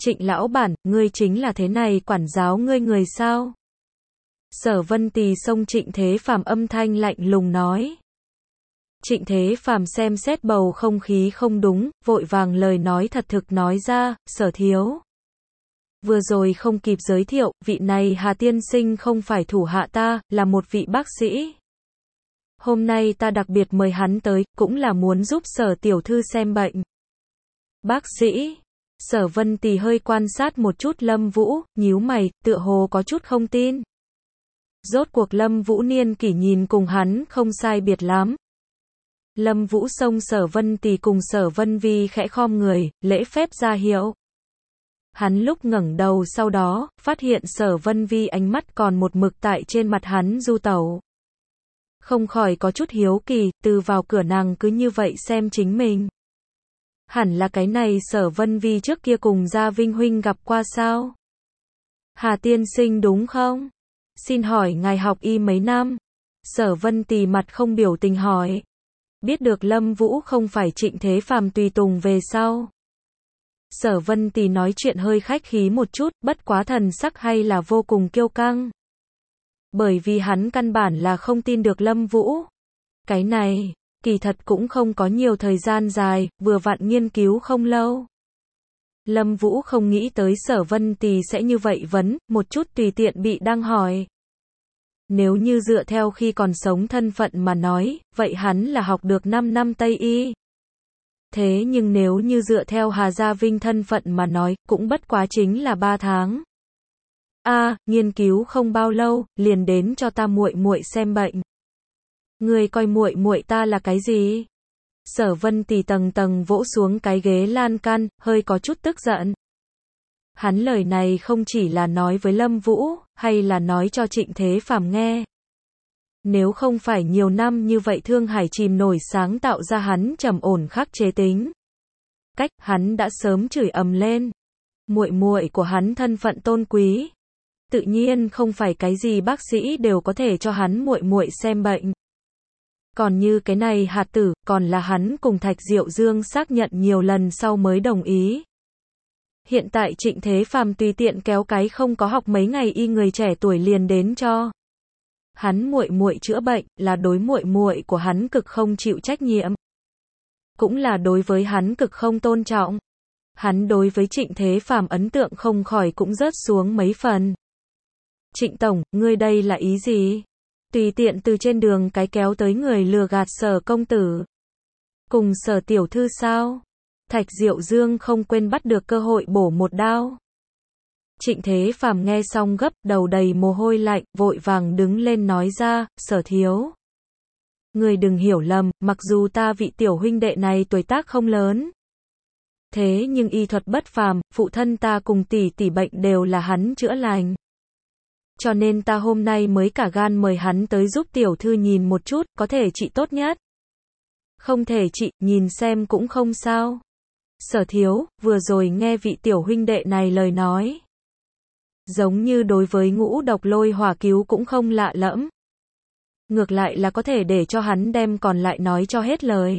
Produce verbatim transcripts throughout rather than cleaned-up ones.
Trịnh lão bản, ngươi chính là thế này quản giáo ngươi người sao? Sở Vân Tì xông Trịnh Thế Phàm âm thanh lạnh lùng nói. Trịnh Thế Phàm xem xét bầu không khí không đúng, vội vàng lời nói thật thực nói ra, Sở thiếu. Vừa rồi không kịp giới thiệu, vị này Hà tiên sinh không phải thủ hạ ta, là một vị bác sĩ. Hôm nay ta đặc biệt mời hắn tới, cũng là muốn giúp Sở tiểu thư xem bệnh. Bác sĩ? Sở Vân Tì hơi quan sát một chút Lâm Vũ, nhíu mày, tựa hồ có chút không tin. Rốt cuộc Lâm Vũ niên kỷ nhìn cùng hắn không sai biệt lắm. Lâm Vũ xông Sở Vân Tì cùng Sở Vân Vi khẽ khom người, lễ phép ra hiệu. Hắn lúc ngẩng đầu sau đó, phát hiện Sở Vân Vi ánh mắt còn một mực tại trên mặt hắn du tẩu. Không khỏi có chút hiếu kỳ, từ vào cửa nàng cứ như vậy xem chính mình. Hẳn là cái này Sở Vân Vi trước kia cùng Gia Vinh huynh gặp qua sao? Hà tiên sinh đúng không? Xin hỏi ngài học y mấy năm? Sở Vân Tì mặt không biểu tình hỏi. Biết được Lâm Vũ không phải Trịnh Thế Phàm tùy tùng về sau. Sở Vân Tì nói chuyện hơi khách khí một chút, bất quá thần sắc hay là vô cùng kiêu căng. Bởi vì hắn căn bản là không tin được Lâm Vũ. Cái này, kỳ thật cũng không có nhiều thời gian dài, vừa vặn nghiên cứu không lâu. Lâm Vũ không nghĩ tới Sở Vân Tì sẽ như vậy vấn, một chút tùy tiện bị đăng hỏi. Nếu như dựa theo khi còn sống thân phận mà nói, vậy hắn là học được năm năm Tây Y. Thế nhưng nếu như dựa theo Hà Gia Vinh thân phận mà nói, cũng bất quá chính là ba tháng. A, à, nghiên cứu không bao lâu, liền đến cho ta muội muội xem bệnh. Ngươi coi muội muội ta là cái gì? Sở Vân Tì tầng tầng vỗ xuống cái ghế lan can, hơi có chút tức giận. Hắn lời này không chỉ là nói với Lâm Vũ, hay là nói cho Trịnh Thế Phàm nghe. Nếu không phải nhiều năm như vậy Thương Hải chìm nổi sáng tạo ra hắn trầm ổn khắc chế tính. Cách, hắn đã sớm chửi ầm lên. Muội muội của hắn thân phận tôn quý. Tự nhiên không phải cái gì bác sĩ đều có thể cho hắn muội muội xem bệnh. Còn như cái này hạt tử, còn là hắn cùng Thạch Diệu Dương xác nhận nhiều lần sau mới đồng ý. Hiện tại Trịnh Thế Phàm tùy tiện kéo cái không có học mấy ngày y người trẻ tuổi liền đến cho hắn muội muội chữa bệnh, là đối muội muội của hắn cực không chịu trách nhiệm, cũng là đối với hắn cực không tôn trọng. Hắn đối với Trịnh Thế Phàm ấn tượng không khỏi cũng rớt xuống mấy phần. Trịnh tổng, ngươi đây là ý gì? Tùy tiện từ trên đường cái kéo tới người lừa gạt Sở công tử cùng Sở tiểu thư sao? Thạch Diệu Dương không quên bắt được cơ hội bổ một đao. Trịnh Thế Phàm nghe xong gấp, đầu đầy mồ hôi lạnh, vội vàng đứng lên nói ra, Sở thiếu. Người đừng hiểu lầm, mặc dù ta vị tiểu huynh đệ này tuổi tác không lớn. Thế nhưng y thuật bất phàm, phụ thân ta cùng tỷ tỷ bệnh đều là hắn chữa lành. Cho nên ta hôm nay mới cả gan mời hắn tới giúp tiểu thư nhìn một chút, có thể trị tốt nhất. Không thể trị, nhìn xem cũng không sao. Sở thiếu, vừa rồi nghe vị tiểu huynh đệ này lời nói. Giống như đối với ngũ độc lôi hỏa cứu cũng không lạ lẫm. Ngược lại là có thể để cho hắn đem còn lại nói cho hết lời.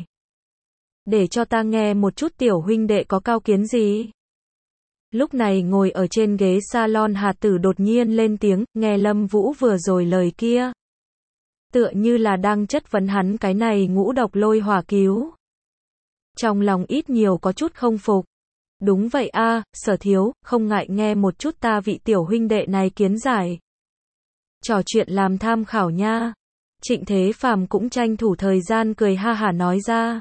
Để cho ta nghe một chút tiểu huynh đệ có cao kiến gì. Lúc này ngồi ở trên ghế salon Hà Tử đột nhiên lên tiếng, nghe Lâm Vũ vừa rồi lời kia. Tựa như là đang chất vấn hắn cái này ngũ độc lôi hỏa cứu. Trong lòng ít nhiều có chút không phục. Đúng vậy a, à, Sở thiếu, không ngại nghe một chút ta vị tiểu huynh đệ này kiến giải. Trò chuyện làm tham khảo nha. Trịnh Thế Phàm cũng tranh thủ thời gian cười ha hả nói ra.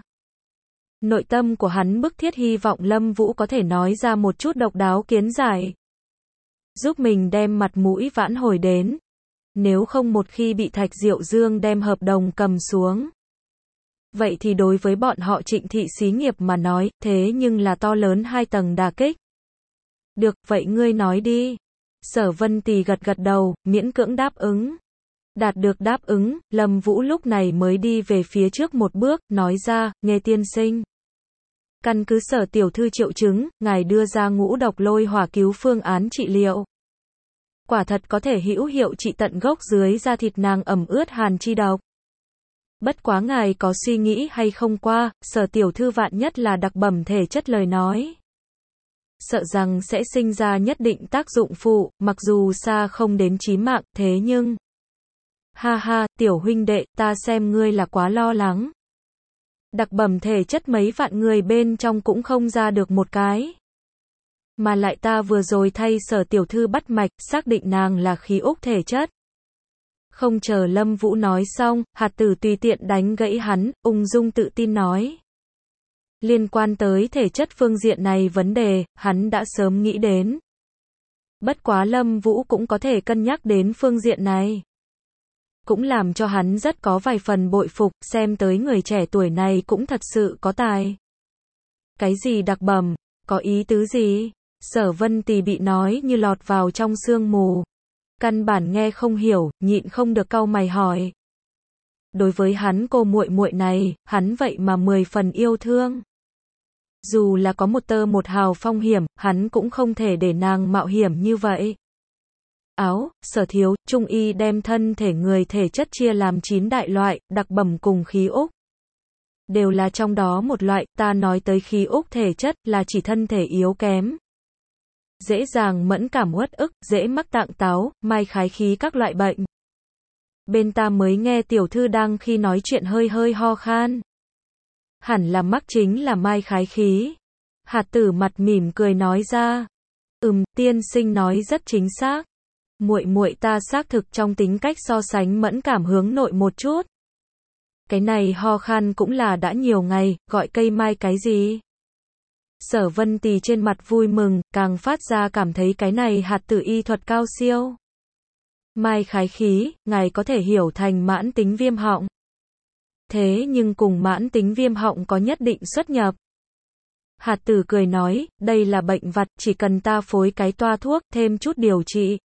Nội tâm của hắn bức thiết hy vọng Lâm Vũ có thể nói ra một chút độc đáo kiến giải. Giúp mình đem mặt mũi vãn hồi đến. Nếu không một khi bị Thạch Diệu Dương đem hợp đồng cầm xuống. Vậy thì đối với bọn họ Trịnh thị xí nghiệp mà nói, thế nhưng là to lớn hai tầng đả kích. Được, vậy ngươi nói đi. Sở Vân Tì gật gật đầu, miễn cưỡng đáp ứng. Đạt được đáp ứng, Lâm Vũ lúc này mới đi về phía trước một bước, nói ra, nghe tiên sinh. Căn cứ Sở tiểu thư triệu chứng, ngài đưa ra ngũ độc lôi hỏa cứu phương án trị liệu. Quả thật có thể hữu hiệu trị tận gốc dưới da thịt nàng ẩm ướt hàn chi độc. Bất quá ngài có suy nghĩ hay không qua, Sở tiểu thư vạn nhất là đặc bẩm thể chất lời nói. sợ rằng sẽ sinh ra nhất định tác dụng phụ, mặc dù xa không đến chí mạng, thế nhưng... Ha ha, tiểu huynh đệ, ta xem ngươi là quá lo lắng. Đặc bẩm thể chất mấy vạn người bên trong cũng không ra được một cái. Mà lại ta vừa rồi thay Sở tiểu thư bắt mạch, xác định nàng là khí úc thể chất. Không chờ Lâm Vũ nói xong, hạt tử tùy tiện đánh gãy hắn, ung dung tự tin nói. Liên quan tới thể chất phương diện này vấn đề, hắn đã sớm nghĩ đến. Bất quá Lâm Vũ cũng có thể cân nhắc đến phương diện này. Cũng làm cho hắn rất có vài phần bội phục, xem tới người trẻ tuổi này cũng thật sự có tài. Cái gì đặc bẩm, có ý tứ gì? Sở Vân Tì bị nói như lọt vào trong sương mù. Căn bản nghe không hiểu, nhịn không được cau mày hỏi. Đối với hắn cô muội muội này, hắn vậy mà mười phần yêu thương. Dù là có một tơ một hào phong hiểm, hắn cũng không thể để nàng mạo hiểm như vậy. Áo, Sở thiếu, trung y đem thân thể người thể chất chia làm chín đại loại, đặc bẩm cùng khí úc. Đều là trong đó một loại, ta nói tới khí úc thể chất là chỉ thân thể yếu kém. Dễ dàng mẫn cảm uất ức, dễ mắc tạng táo, mai khái khí các loại bệnh. Bên ta mới nghe tiểu thư đang khi nói chuyện hơi hơi ho khan. Hẳn là mắc chính là mai khái khí. Hạt tử mặt mỉm cười nói ra. Ừm, tiên sinh nói rất chính xác. Muội muội ta xác thực trong tính cách so sánh mẫn cảm hướng nội một chút. Cái này ho khan cũng là đã nhiều ngày, gọi cây mai cái gì? Sở Vân Tì trên mặt vui mừng, càng phát ra cảm thấy cái này hạt tử y thuật cao siêu. Mai khái khí, ngài có thể hiểu thành mãn tính viêm họng. Thế nhưng cùng mãn tính viêm họng có nhất định xuất nhập. Hạt tử cười nói, đây là bệnh vặt, chỉ cần ta phối cái toa thuốc, thêm chút điều trị.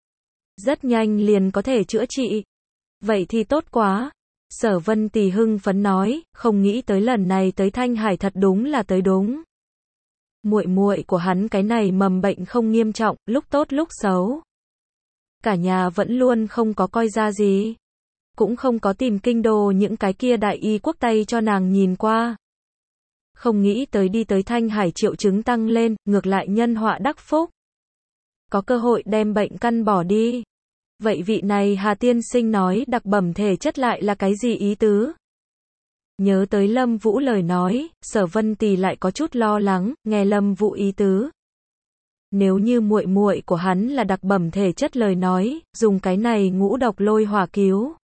Rất nhanh liền có thể chữa trị. Vậy thì tốt quá. Sở Vân Tì hưng phấn nói, không nghĩ tới lần này tới Thanh Hải thật đúng là tới đúng. Muội muội của hắn cái này mầm bệnh không nghiêm trọng, lúc tốt lúc xấu. Cả nhà vẫn luôn không có coi ra gì. Cũng không có tìm kinh đô những cái kia đại y quốc Tây cho nàng nhìn qua. Không nghĩ tới đi tới Thanh Hải triệu chứng tăng lên, ngược lại nhân họa đắc phúc. Có cơ hội đem bệnh căn bỏ đi. Vậy vị này Hà tiên sinh nói đặc bẩm thể chất lại là cái gì ý tứ? Nhớ tới Lâm Vũ lời nói, Sở Vân Tì lại có chút lo lắng, nghe Lâm Vũ ý tứ. Nếu như muội muội của hắn là đặc bẩm thể chất lời nói, dùng cái này ngũ độc lôi hỏa cứu,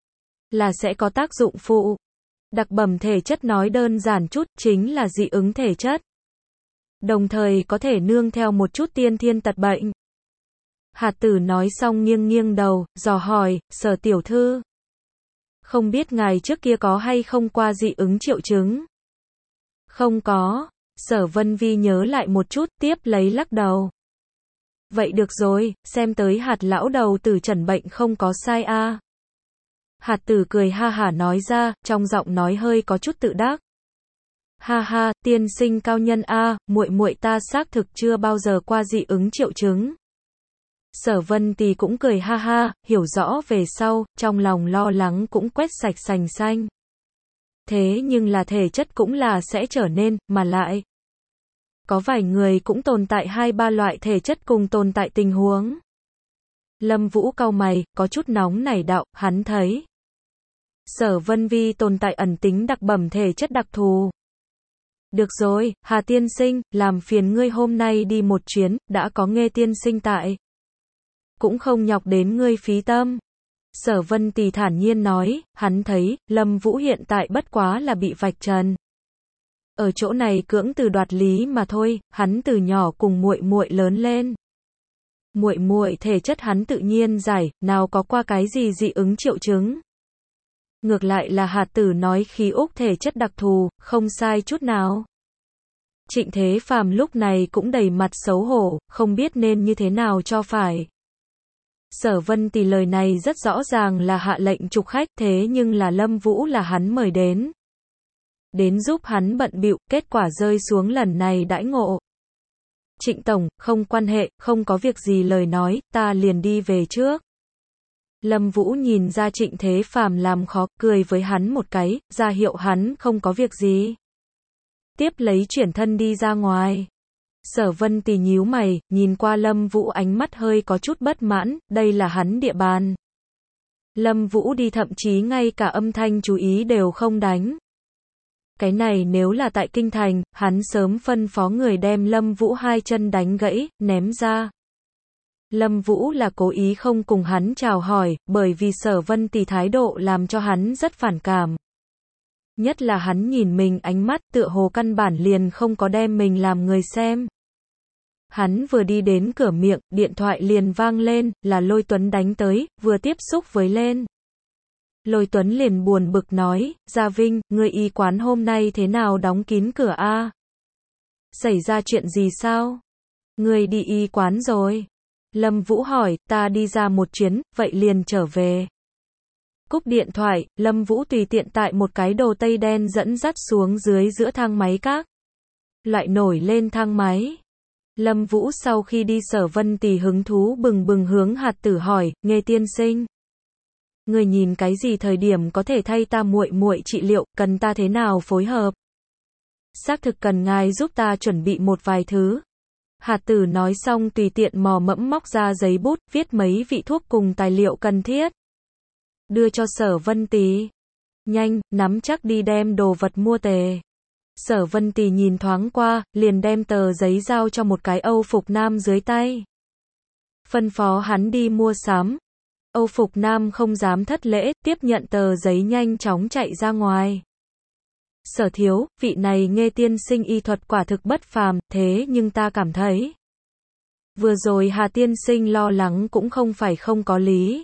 là sẽ có tác dụng phụ. Đặc bẩm thể chất nói đơn giản chút, chính là dị ứng thể chất. Đồng thời có thể nương theo một chút tiên thiên tật bệnh. Hạt tử nói xong nghiêng nghiêng đầu, dò hỏi, Sở tiểu thư. Không biết ngài trước kia có hay không qua dị ứng triệu chứng? Không có. Sở Vân Vi nhớ lại một chút, tiếp lấy lắc đầu. Vậy được rồi, xem tới hạt lão đầu tử trần bệnh không có sai a. À. Hạt tử cười ha hả nói ra, trong giọng nói hơi có chút tự đắc. Ha ha, tiên sinh cao nhân a, à, muội muội ta xác thực chưa bao giờ qua dị ứng triệu chứng. Sở Vân Tì cũng cười ha ha, hiểu rõ về sau, trong lòng lo lắng cũng quét sạch sành xanh. Thế nhưng là thể chất cũng là sẽ trở nên, mà lại. Có vài người cũng tồn tại hai ba loại thể chất cùng tồn tại tình huống. Lâm Vũ cau mày, có chút nóng nảy đạo, hắn thấy. Sở Vân Vi tồn tại ẩn tính đặc bẩm thể chất đặc thù. Được rồi, Hà tiên sinh, làm phiền ngươi hôm nay đi một chuyến, đã có Nghê tiên sinh tại. Cũng không nhọc đến ngươi phí tâm. Sở Vân Tì thản nhiên nói, hắn thấy, Lâm Vũ hiện tại bất quá là bị vạch trần. Ở chỗ này cưỡng từ đoạt lý mà thôi, hắn từ nhỏ cùng muội muội lớn lên. Muội muội thể chất hắn tự nhiên giải, nào có qua cái gì dị ứng triệu chứng. Ngược lại là hạt tử nói khí úc thể chất đặc thù, không sai chút nào. Trịnh Thế Phàm lúc này cũng đầy mặt xấu hổ, không biết nên như thế nào cho phải. Sở Vân Tì lời này rất rõ ràng là hạ lệnh trục khách, thế nhưng là Lâm Vũ là hắn mời đến. Đến giúp hắn bận bịu, kết quả rơi xuống lần này đãi ngộ. Trịnh tổng, không quan hệ, không có việc gì lời nói, ta liền đi về trước. Lâm Vũ nhìn ra Trịnh Thế Phàm làm khó, cười với hắn một cái, ra hiệu hắn không có việc gì. Tiếp lấy chuyển thân đi ra ngoài. Sở Vân Tì nhíu mày, nhìn qua Lâm Vũ ánh mắt hơi có chút bất mãn, đây là hắn địa bàn. Lâm Vũ đi thậm chí ngay cả âm thanh chú ý đều không đánh. Cái này nếu là tại kinh thành, hắn sớm phân phó người đem Lâm Vũ hai chân đánh gãy, ném ra. Lâm Vũ là cố ý không cùng hắn chào hỏi, bởi vì Sở Vân Tì thái độ làm cho hắn rất phản cảm. Nhất là hắn nhìn mình ánh mắt tựa hồ căn bản liền không có đem mình làm người xem. Hắn vừa đi đến cửa miệng, điện thoại liền vang lên, là Lôi Tuấn đánh tới, vừa tiếp xúc với lên. Lôi Tuấn liền buồn bực nói, Gia Vinh, người y quán hôm nay thế nào đóng kín cửa a? Xảy ra chuyện gì sao? Người đi y quán rồi. Lâm Vũ hỏi, ta đi ra một chuyến, vậy liền trở về. Cúp điện thoại, Lâm Vũ tùy tiện tại một cái đồ tây đen dẫn dắt xuống dưới giữa thang máy các. Lại nổi lên thang máy. Lâm Vũ sau khi đi Sở Vân Tì hứng thú bừng bừng hướng Hạt Tử hỏi, Nghê tiên sinh. Người nhìn cái gì thời điểm có thể thay ta muội muội trị liệu, cần ta thế nào phối hợp? Xác thực cần ngài giúp ta chuẩn bị một vài thứ. Hạt Tử nói xong tùy tiện mò mẫm móc ra giấy bút, viết mấy vị thuốc cùng tài liệu cần thiết. Đưa cho Sở Vân Tì. Nhanh, nắm chắc đi đem đồ vật mua tề. Sở Vân Tì nhìn thoáng qua, liền đem tờ giấy giao cho một cái Âu phục nam dưới tay. Phân phó hắn đi mua sắm. Âu phục nam không dám thất lễ, tiếp nhận tờ giấy nhanh chóng chạy ra ngoài. Sở thiếu, vị này Nghê tiên sinh y thuật quả thực bất phàm, thế nhưng ta cảm thấy. Vừa rồi Hà tiên sinh lo lắng cũng không phải không có lý.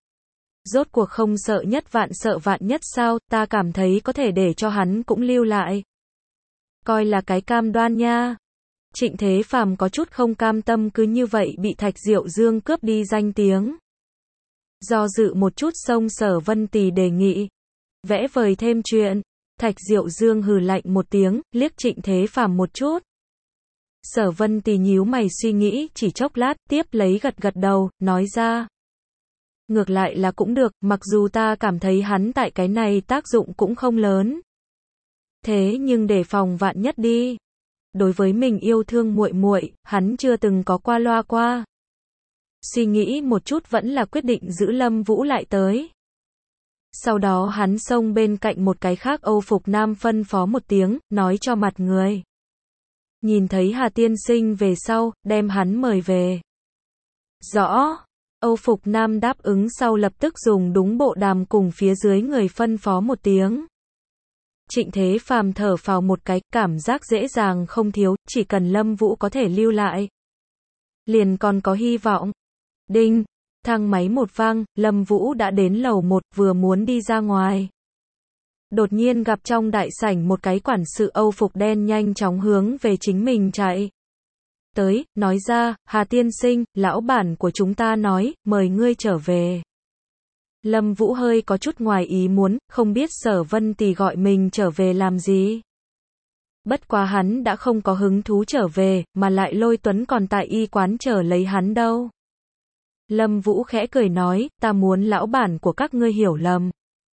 Rốt cuộc không sợ nhất vạn sợ vạn nhất sao, ta cảm thấy có thể để cho hắn cũng lưu lại. Coi là cái cam đoan nha. Trịnh Thế Phàm có chút không cam tâm cứ như vậy bị Thạch Diệu Dương cướp đi danh tiếng. Do dự một chút xông Sở Vân Tì đề nghị. Vẽ vời thêm chuyện. Thạch Diệu Dương hừ lạnh một tiếng, liếc Trịnh Thế Phàm một chút. Sở Vân Tì nhíu mày suy nghĩ, chỉ chốc lát, tiếp lấy gật gật đầu, nói ra. Ngược lại là cũng được, mặc dù ta cảm thấy hắn tại cái này tác dụng cũng không lớn. Thế nhưng để phòng vạn nhất đi. Đối với mình yêu thương muội muội, hắn chưa từng có qua loa qua. Suy nghĩ một chút vẫn là quyết định giữ Lâm Vũ lại tới. Sau đó hắn xông bên cạnh một cái khác Âu phục nam phân phó một tiếng, nói cho mặt người. Nhìn thấy Hà tiên sinh về sau, đem hắn mời về. Rõ. Âu phục nam đáp ứng sau lập tức dùng đúng bộ đàm cùng phía dưới người phân phó một tiếng. Trịnh Thế Phàm thở phào một cái, cảm giác dễ dàng không thiếu, chỉ cần Lâm Vũ có thể lưu lại. Liền còn có hy vọng. Đinh, thang máy một vang, Lâm Vũ đã đến lầu một, vừa muốn đi ra ngoài. Đột nhiên gặp trong đại sảnh một cái quản sự Âu phục đen nhanh chóng hướng về chính mình chạy. Tới, nói ra, Hà tiên sinh, lão bản của chúng ta nói, mời ngươi trở về. Lâm Vũ hơi có chút ngoài ý muốn, không biết Sở Vân Tì gọi mình trở về làm gì. Bất quá hắn đã không có hứng thú trở về, mà lại Lôi Tuấn còn tại y quán chờ lấy hắn đâu. Lâm Vũ khẽ cười nói, ta muốn lão bản của các ngươi hiểu lầm.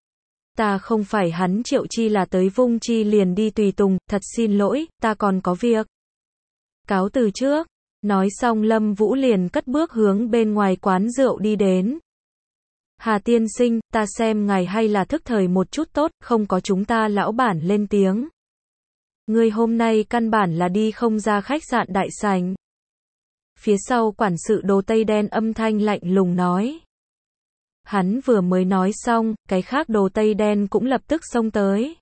Ta không phải hắn Triệu Chi là tới Vung Chi liền đi tùy tùng, thật xin lỗi, ta còn có việc. Cáo từ trước. Nói xong Lâm Vũ liền cất bước hướng bên ngoài quán rượu đi đến. Hà tiên sinh, ta xem ngài hay là thức thời một chút tốt, không có chúng ta lão bản lên tiếng. Ngươi hôm nay căn bản là đi không ra khách sạn đại sảnh. Phía sau quản sự đồ tây đen âm thanh lạnh lùng nói. Hắn vừa mới nói xong, cái khác đồ tây đen cũng lập tức xông tới.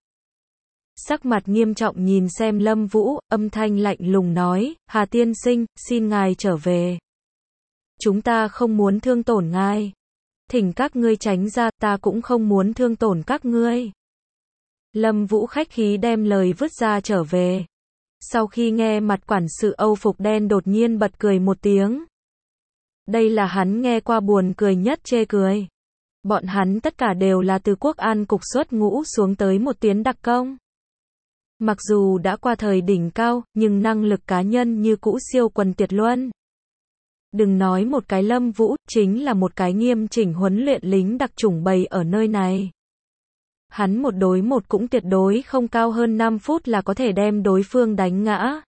Sắc mặt nghiêm trọng nhìn xem Lâm Vũ, âm thanh lạnh lùng nói, Hà tiên sinh, xin ngài trở về. Chúng ta không muốn thương tổn ngài. Thỉnh các ngươi tránh ra, ta cũng không muốn thương tổn các ngươi. Lâm Vũ khách khí đem lời vứt ra trở về. Sau khi nghe mặt quản sự Âu phục đen đột nhiên bật cười một tiếng. Đây là hắn nghe qua buồn cười nhất chê cười. Bọn hắn tất cả đều là từ Quốc An cục xuất ngũ xuống tới một tuyến đặc công. Mặc dù đã qua thời đỉnh cao, nhưng năng lực cá nhân như cũ siêu quần tuyệt luân. Đừng nói một cái Lâm Vũ, chính là một cái nghiêm chỉnh huấn luyện lính đặc chủng bày ở nơi này. Hắn một đối một cũng tuyệt đối không cao hơn năm phút là có thể đem đối phương đánh ngã.